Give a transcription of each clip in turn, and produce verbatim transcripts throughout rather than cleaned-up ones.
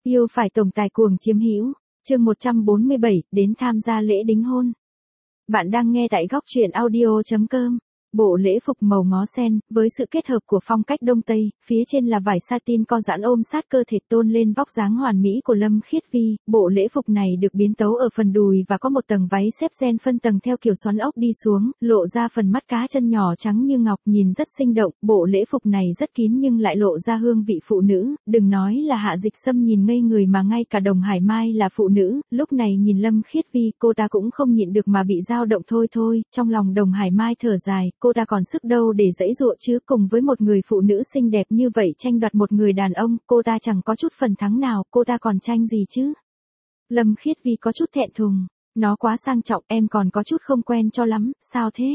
Yêu phải tổng tài cuồng chiếm hữu, chương một trăm bốn mươi bảy, đến tham gia lễ đính hôn. Bạn đang nghe tại góc truyện audio chấm com. Bộ lễ phục màu ngó sen, với sự kết hợp của phong cách Đông Tây, phía trên là vải satin co giãn ôm sát cơ thể tôn lên vóc dáng hoàn mỹ của Lâm Khiết Vi. Bộ lễ phục này được biến tấu ở phần đùi và có một tầng váy xếp gen phân tầng theo kiểu xoắn ốc đi xuống, lộ ra phần mắt cá chân nhỏ trắng như ngọc, nhìn rất sinh động. Bộ lễ phục này rất kín nhưng lại lộ ra hương vị phụ nữ, đừng nói là Hạ Dịch Sâm nhìn ngây người mà ngay cả Đồng Hải Mai là phụ nữ, lúc này nhìn Lâm Khiết Vi cô ta cũng không nhịn được mà bị dao động thôi thôi, trong lòng Đồng Hải Mai thở dài. Cô ta còn sức đâu để giãy giụa chứ, cùng với một người phụ nữ xinh đẹp như vậy tranh đoạt một người đàn ông, cô ta chẳng có chút phần thắng nào, cô ta còn tranh gì chứ? Lâm Khiết Vi có chút thẹn thùng, nó quá sang trọng, em còn có chút không quen cho lắm, sao thế?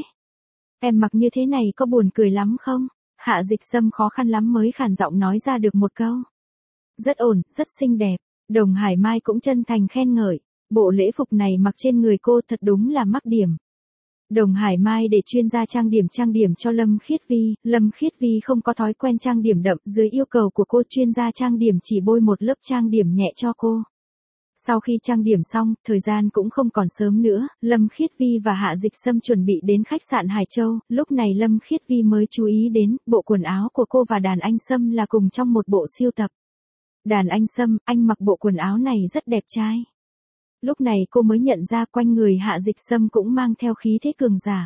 Em mặc như thế này có buồn cười lắm không? Hạ Dịch Sâm khó khăn lắm mới khàn giọng nói ra được một câu. Rất ổn, rất xinh đẹp. Đồng Hải Mai cũng chân thành khen ngợi, bộ lễ phục này mặc trên người cô thật đúng là mắc điểm. Đồng Hải Mai để chuyên gia trang điểm trang điểm cho Lâm Khiết Vi, Lâm Khiết Vi không có thói quen trang điểm đậm, dưới yêu cầu của cô chuyên gia trang điểm chỉ bôi một lớp trang điểm nhẹ cho cô. Sau khi trang điểm xong, thời gian cũng không còn sớm nữa, Lâm Khiết Vi và Hạ Dịch Sâm chuẩn bị đến khách sạn Hải Châu, lúc này Lâm Khiết Vi mới chú ý đến, bộ quần áo của cô và Đàn Anh Sâm là cùng trong một bộ siêu tập. Đàn Anh Sâm, anh mặc bộ quần áo này rất đẹp trai. Lúc này cô mới nhận ra quanh người Hạ Dịch Sâm cũng mang theo khí thế cường giả.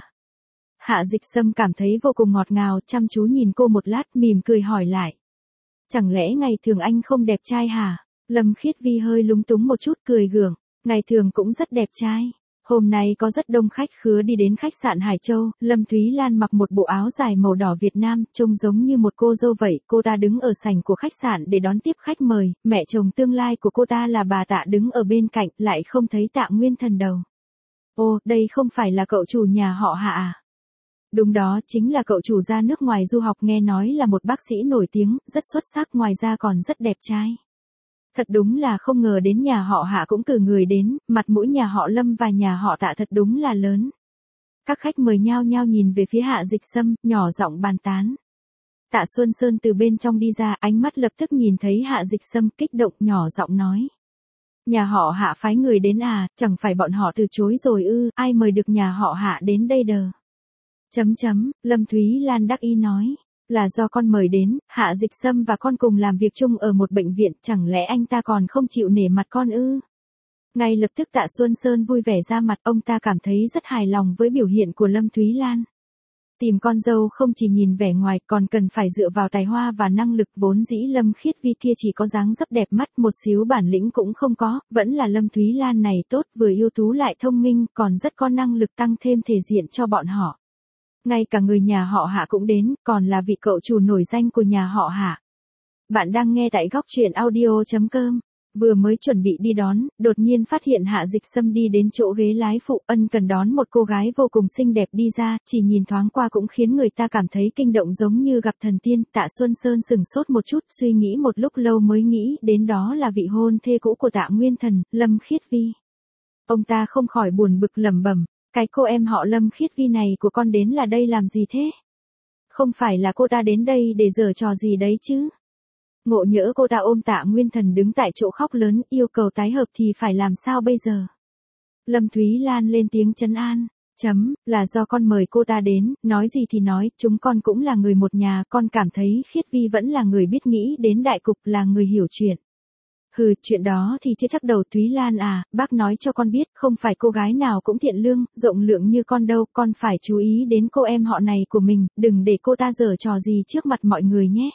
Hạ Dịch Sâm cảm thấy vô cùng ngọt ngào, chăm chú nhìn cô một lát, mỉm cười hỏi lại. Chẳng lẽ ngày thường anh không đẹp trai hả? Lâm Khiết Vi hơi lúng túng một chút cười gượng, ngày thường cũng rất đẹp trai. Hôm nay có rất đông khách khứa đi đến khách sạn Hải Châu, Lâm Thúy Lan mặc một bộ áo dài màu đỏ Việt Nam, trông giống như một cô dâu vậy, cô ta đứng ở sảnh của khách sạn để đón tiếp khách mời, mẹ chồng tương lai của cô ta là bà Tạ đứng ở bên cạnh, lại không thấy Tạ Nguyên Thần đâu. Ô, đây không phải là cậu chủ nhà họ Hạ à? Đúng đó, chính là cậu chủ ra nước ngoài du học, nghe nói là một bác sĩ nổi tiếng, rất xuất sắc, ngoài ra còn rất đẹp trai. Thật đúng là không ngờ đến nhà họ Hạ cũng cử người đến, mặt mũi nhà họ Lâm và nhà họ Tạ thật đúng là lớn. Các khách mời nhao nhao nhìn về phía Hạ Dịch Sâm, nhỏ giọng bàn tán. Tạ Xuân Sơn từ bên trong đi ra, ánh mắt lập tức nhìn thấy Hạ Dịch Sâm, kích động nhỏ giọng nói. Nhà họ Hạ phái người đến à, chẳng phải bọn họ từ chối rồi ư, ai mời được nhà họ Hạ đến đây đờ. Chấm chấm, Lâm Thúy Lan đắc ý nói. Là do con mời đến, Hạ Dịch Sâm và con cùng làm việc chung ở một bệnh viện, chẳng lẽ anh ta còn không chịu nể mặt con ư? Ngay lập tức Tạ Xuân Sơn vui vẻ ra mặt, ông ta cảm thấy rất hài lòng với biểu hiện của Lâm Thúy Lan. Tìm con dâu không chỉ nhìn vẻ ngoài còn cần phải dựa vào tài hoa và năng lực, vốn dĩ Lâm Khiết Vi kia chỉ có dáng dấp đẹp mắt, một xíu bản lĩnh cũng không có, vẫn là Lâm Thúy Lan này tốt, vừa ưu tú lại thông minh, còn rất có năng lực tăng thêm thể diện cho bọn họ. Ngay cả người nhà họ Hạ cũng đến, còn là vị cậu chủ nổi danh của nhà họ Hạ. Bạn đang nghe tại góc truyện audio chấm com. Vừa mới chuẩn bị đi đón, đột nhiên phát hiện Hạ Dịch Sâm đi đến chỗ ghế lái phụ, ân cần đón một cô gái vô cùng xinh đẹp đi ra, chỉ nhìn thoáng qua cũng khiến người ta cảm thấy kinh động giống như gặp thần tiên. Tạ Xuân Sơn sừng sốt một chút, suy nghĩ một lúc lâu mới nghĩ đến đó là vị hôn thê cũ của Tạ Nguyên Thần, Lâm Khiết Vi. Ông ta không khỏi buồn bực lẩm bẩm. Cái cô em họ Lâm Khiết Vi này của con đến là đây làm gì thế? Không phải là cô ta đến đây để giở trò gì đấy chứ? Ngộ nhỡ cô ta ôm Tạ Nguyên Thần đứng tại chỗ khóc lớn, yêu cầu tái hợp thì phải làm sao bây giờ? Lâm Thúy Lan lên tiếng trấn an. Chấm, là do con mời cô ta đến, nói gì thì nói, chúng con cũng là người một nhà, con cảm thấy Khiết Vi vẫn là người biết nghĩ đến đại cục, là người hiểu chuyện. Hừ, chuyện đó thì chưa chắc đầu. Thúy Lan à, bác nói cho con biết, không phải cô gái nào cũng thiện lương, rộng lượng như con đâu, con phải chú ý đến cô em họ này của mình, đừng để cô ta giở trò gì trước mặt mọi người nhé.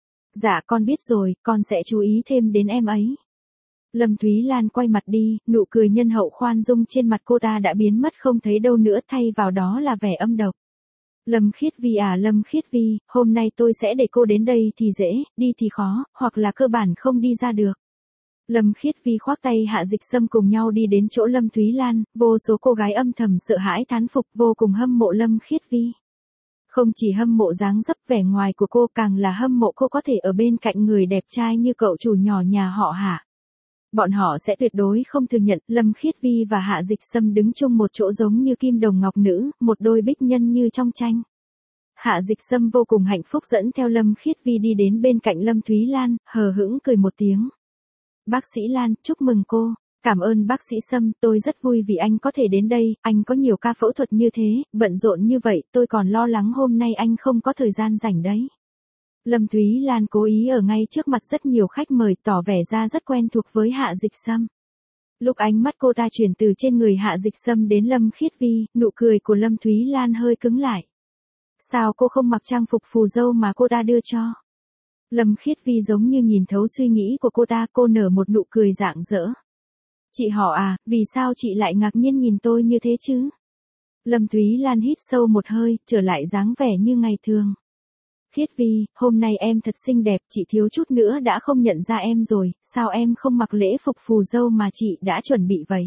Dạ con biết rồi, con sẽ chú ý thêm đến em ấy. Lâm Thúy Lan quay mặt đi, nụ cười nhân hậu khoan dung trên mặt cô ta đã biến mất không thấy đâu nữa, thay vào đó là vẻ âm độc. Lâm Khiết Vi à, Lâm Khiết Vi, hôm nay tôi sẽ để cô đến đây thì dễ, đi thì khó, hoặc là cơ bản không đi ra được. Lâm Khiết Vi khoác tay Hạ Dịch Sâm cùng nhau đi đến chỗ Lâm Thúy Lan, vô số cô gái âm thầm sợ hãi thán phục, vô cùng hâm mộ Lâm Khiết Vi. Không chỉ hâm mộ dáng dấp vẻ ngoài của cô, càng là hâm mộ cô có thể ở bên cạnh người đẹp trai như cậu chủ nhỏ nhà họ Hạ. Bọn họ sẽ tuyệt đối không thừa nhận Lâm Khiết Vi và Hạ Dịch Sâm đứng chung một chỗ giống như kim đồng ngọc nữ, một đôi bích nhân như trong tranh. Hạ Dịch Sâm vô cùng hạnh phúc dẫn theo Lâm Khiết Vi đi đến bên cạnh Lâm Thúy Lan, hờ hững cười một tiếng. Bác sĩ Lan, chúc mừng cô. Cảm ơn bác sĩ Sâm, tôi rất vui vì anh có thể đến đây, anh có nhiều ca phẫu thuật như thế, bận rộn như vậy, tôi còn lo lắng hôm nay anh không có thời gian rảnh đấy. Lâm Thúy Lan cố ý ở ngay trước mặt rất nhiều khách mời tỏ vẻ ra rất quen thuộc với Hạ Dịch Sâm. Lúc ánh mắt cô ta chuyển từ trên người Hạ Dịch Sâm đến Lâm Khiết Vi, nụ cười của Lâm Thúy Lan hơi cứng lại. Sao cô không mặc trang phục phù dâu mà cô ta đưa cho? Lâm Khiết Vi giống như nhìn thấu suy nghĩ của cô ta, cô nở một nụ cười rạng rỡ. Chị họ à, vì sao chị lại ngạc nhiên nhìn tôi như thế chứ? Lâm Thúy Lan hít sâu một hơi, trở lại dáng vẻ như ngày thường. Khiết Vi, hôm nay em thật xinh đẹp, chị thiếu chút nữa đã không nhận ra em rồi, sao em không mặc lễ phục phù dâu mà chị đã chuẩn bị vậy?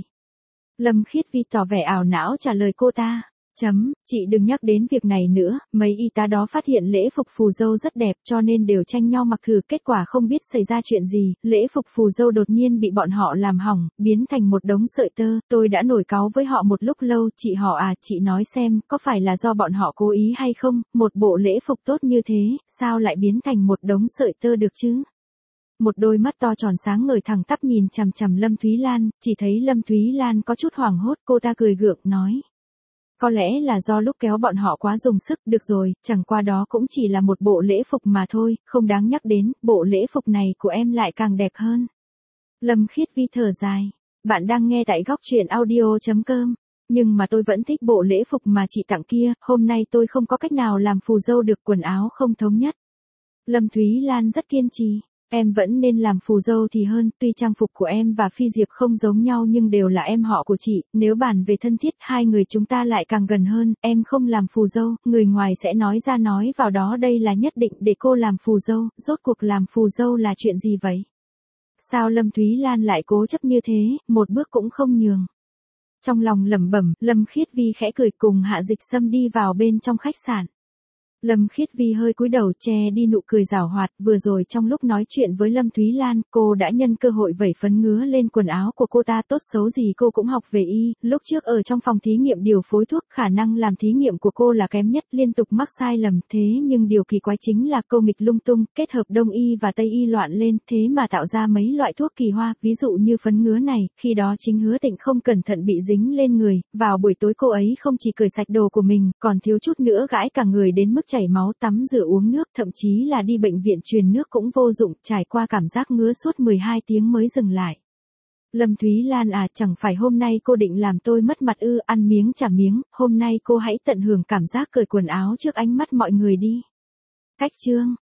Lâm Khiết Vi tỏ vẻ ảo não trả lời cô ta. Chấm, chị đừng nhắc đến việc này nữa, mấy y tá đó phát hiện lễ phục phù dâu rất đẹp cho nên đều tranh nhau mặc thử, kết quả không biết xảy ra chuyện gì, lễ phục phù dâu đột nhiên bị bọn họ làm hỏng, biến thành một đống sợi tơ, tôi đã nổi cáu với họ một lúc lâu, chị họ à, chị nói xem, có phải là do bọn họ cố ý hay không, một bộ lễ phục tốt như thế, sao lại biến thành một đống sợi tơ được chứ? Một đôi mắt to tròn sáng ngời thẳng tắp nhìn chằm chằm Lâm Thúy Lan, chỉ thấy Lâm Thúy Lan có chút hoảng hốt, cô ta cười gượng nói. Có lẽ là do lúc kéo bọn họ quá dùng sức, được rồi, chẳng qua đó cũng chỉ là một bộ lễ phục mà thôi, không đáng nhắc đến, bộ lễ phục này của em lại càng đẹp hơn. Lâm Khiết Vi thở dài, bạn đang nghe tại góc truyện audio chấm com, nhưng mà tôi vẫn thích bộ lễ phục mà chị tặng kia, hôm nay tôi không có cách nào làm phù dâu được, quần áo không thống nhất. Lâm Thúy Lan rất kiên trì. Em vẫn nên làm phù dâu thì hơn, tuy trang phục của em và Phi Diệp không giống nhau nhưng đều là em họ của chị, nếu bàn về thân thiết hai người chúng ta lại càng gần hơn, em không làm phù dâu, người ngoài sẽ nói ra nói vào đó đây là nhất định để cô làm phù dâu, rốt cuộc làm phù dâu là chuyện gì vậy? Sao Lâm Thúy Lan lại cố chấp như thế, một bước cũng không nhường? Trong lòng lẩm bẩm, Lâm Khiết Vi khẽ cười cùng Hạ Dịch Sâm đi vào bên trong khách sạn. Lâm Khiết Vi hơi cúi đầu che đi nụ cười giảo hoạt, vừa rồi trong lúc nói chuyện với Lâm Thúy Lan, cô đã nhân cơ hội vẩy phấn ngứa lên quần áo của cô ta, tốt xấu gì cô cũng học về y, lúc trước ở trong phòng thí nghiệm điều phối thuốc, khả năng làm thí nghiệm của cô là kém nhất, liên tục mắc sai lầm, thế nhưng điều kỳ quái chính là cô nghịch lung tung, kết hợp đông y và tây y loạn lên, thế mà tạo ra mấy loại thuốc kỳ hoa, ví dụ như phấn ngứa này, khi đó chính Hứa Tịnh không cẩn thận bị dính lên người, vào buổi tối cô ấy không chỉ cởi sạch đồ của mình, còn thiếu chút nữa gãi cả người đến mức chảy máu, tắm rửa uống nước, thậm chí là đi bệnh viện truyền nước cũng vô dụng, trải qua cảm giác ngứa suốt mười hai tiếng mới dừng lại. Lâm Thúy Lan à, chẳng phải hôm nay cô định làm tôi mất mặt ư, ăn miếng trả miếng, hôm nay cô hãy tận hưởng cảm giác cởi quần áo trước ánh mắt mọi người đi. Cách chương